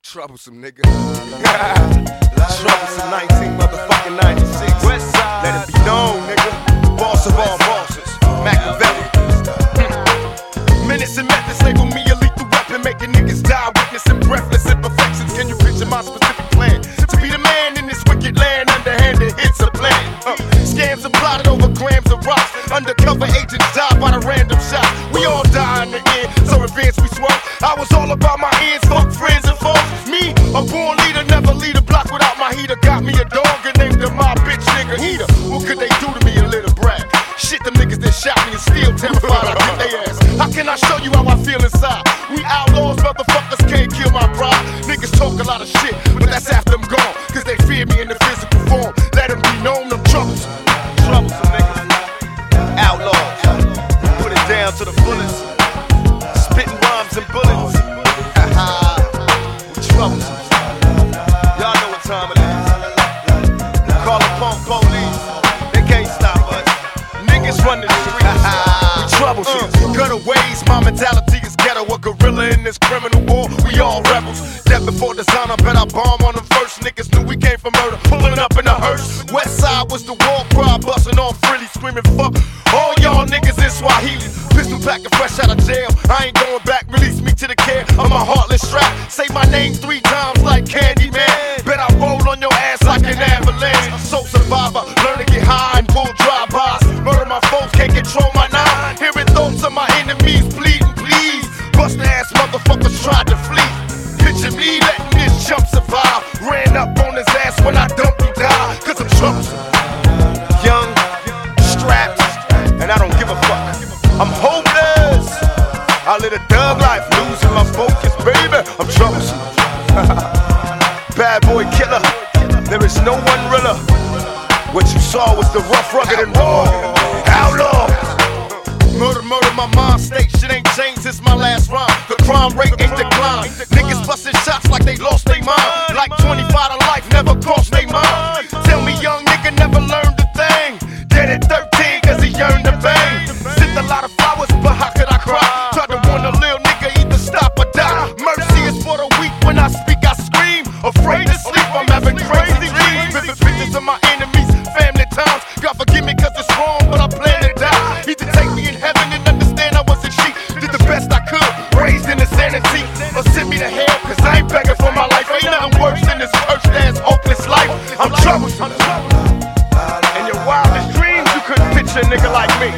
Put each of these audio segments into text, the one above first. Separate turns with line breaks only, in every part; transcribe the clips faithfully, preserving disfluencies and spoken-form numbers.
Troublesome, nigga. Troublesome nineteen motherfucking ninety-six. Westside. Let it be known, nigga. Boss of all bosses. Machiavelli. Minutes and methods label me a lethal weapon, making niggas die, witnessing breathless imperfections. Can you picture my specific plan? To be the man in this wicked land, underhanded hits a plan. Uh, scams are plotted over grams of rocks. Undercover agents die by the random shot. We all die in the end, so advance we swerve. I was all about my ends, fuck friends and foes. Me, a born leader, never lead a block without my heater. Got me a dog and named her my bitch nigga Heater. What could they do to me, a little brat? Shit, them niggas that shot me and still terrified I get they ass. How can I show you how I feel inside? We outlaws, motherfuckers can't kill my pride. Niggas talk a lot of shit, but that's after I'm gone. Cause they fear me in the physical form. Let them be known, them troublesome. Troublesome niggas. Outlaws. Put it down to the fullest. Spitting rhymes and bullets. We troublesome. Y'all know what time it is. Call the punk police. They can't stop us. Niggas run the streets. We troublesome. Uh, gutter ways, my mentality is ghetto. A gorilla in this criminal war. We all rebels. Death before design, I bet I bomb on them first. Niggas knew we came from murder. Pulling up in a hearse. Westside was the war cry, busting off frilly, screaming fuck all y'all niggas in Swahili. Pistol packing fresh out of jail. I ain't going back. Release me to the care of my heartless strap. Say my name three times like Candyman. Bet I roll on your ass like an avalanche. Soul survivor, learn to get high and pull drive-bys. Murder my foes, can't control my nine. Hearing thoughts of my enemies pleading, please. Bust ass motherfuckers tried to flee. Picture me letting this chump survive. Ran up on his ass when I dumped he died. Cause I'm troublesome. Young, strapped, and I don't give a fuck. I'm hopeless. I live a thug life, losing my focus, baby. I'm troublesome. Bad boy killer. There is no one realer. What you saw was the rough, rugged, and raw. Outlaw. Murder, murder, my mind state. Shit ain't changed since my last rhyme. The crime rate ain't declined. Niggas busting shots like they lost their mind. Like twenty-five to life never crossed their mind. Tell me young nigga never learned a thing. Dead at thirteen cause he yearned to bang. Sent a lot of flowers, but how could I cry? Tried to warn a little nigga either stop or die. Mercy is for the weak, when I speak I scream. Afraid to sleep, I'm having crazy dreams. Vivid pictures of my enemies, family times. God forgive me cause it's wrong, but I plan to die. Either take me in heaven and understand I wasn't sheep. Did the best I could, raised in insanity. Or send me to hell cause I ain't begging for my life. Ain't nothing worse than this cursed ass hopeless life. I'm troublesome. In your wildest dreams you couldn't picture a nigga like me.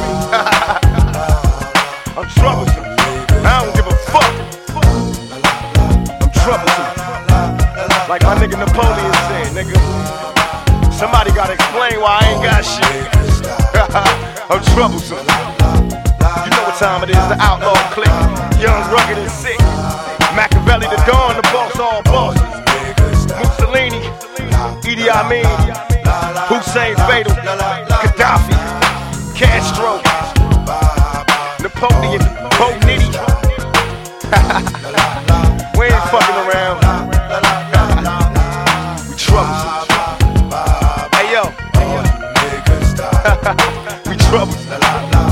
I'm troublesome. I don't give a fuck. I'm troublesome. Like my nigga Napoleon said, nigga. Somebody gotta explain why I ain't got shit. I'm troublesome. You know what time it is, the outlaw clique. Young, rugged, and sick. Machiavelli the Dawn, the boss, all bosses. Mussolini, Idi Amin, Hussein Fatal, Gaddafi, Castro, Napoleon, Bo Nitty. We ain't fucking around. We troublesome. Hey yo. We troublesome.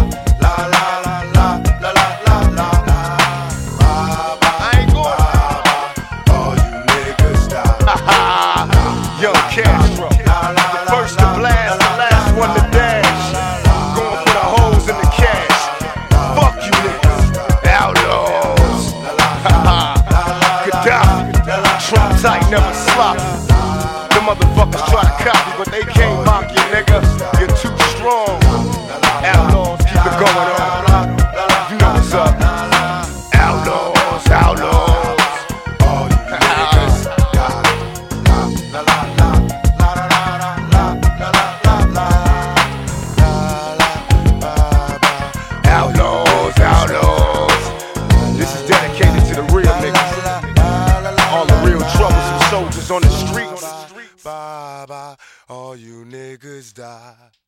Young Castro, the first to blast, the last one to dash. Going for the holes in the cash. Fuck you niggas, outlaws. Gaddafi, Trump tight, never sloppy. The motherfuckers try to copy, but they can't mock you, nigga. You're too strong. Outlaws, keep it going on. You know what's up. Outlaws, outlaws. Outlaws, outlaws. This is dedicated to the real niggas. All the real troublesome soldiers on the streets. Bye bye, all you niggas die.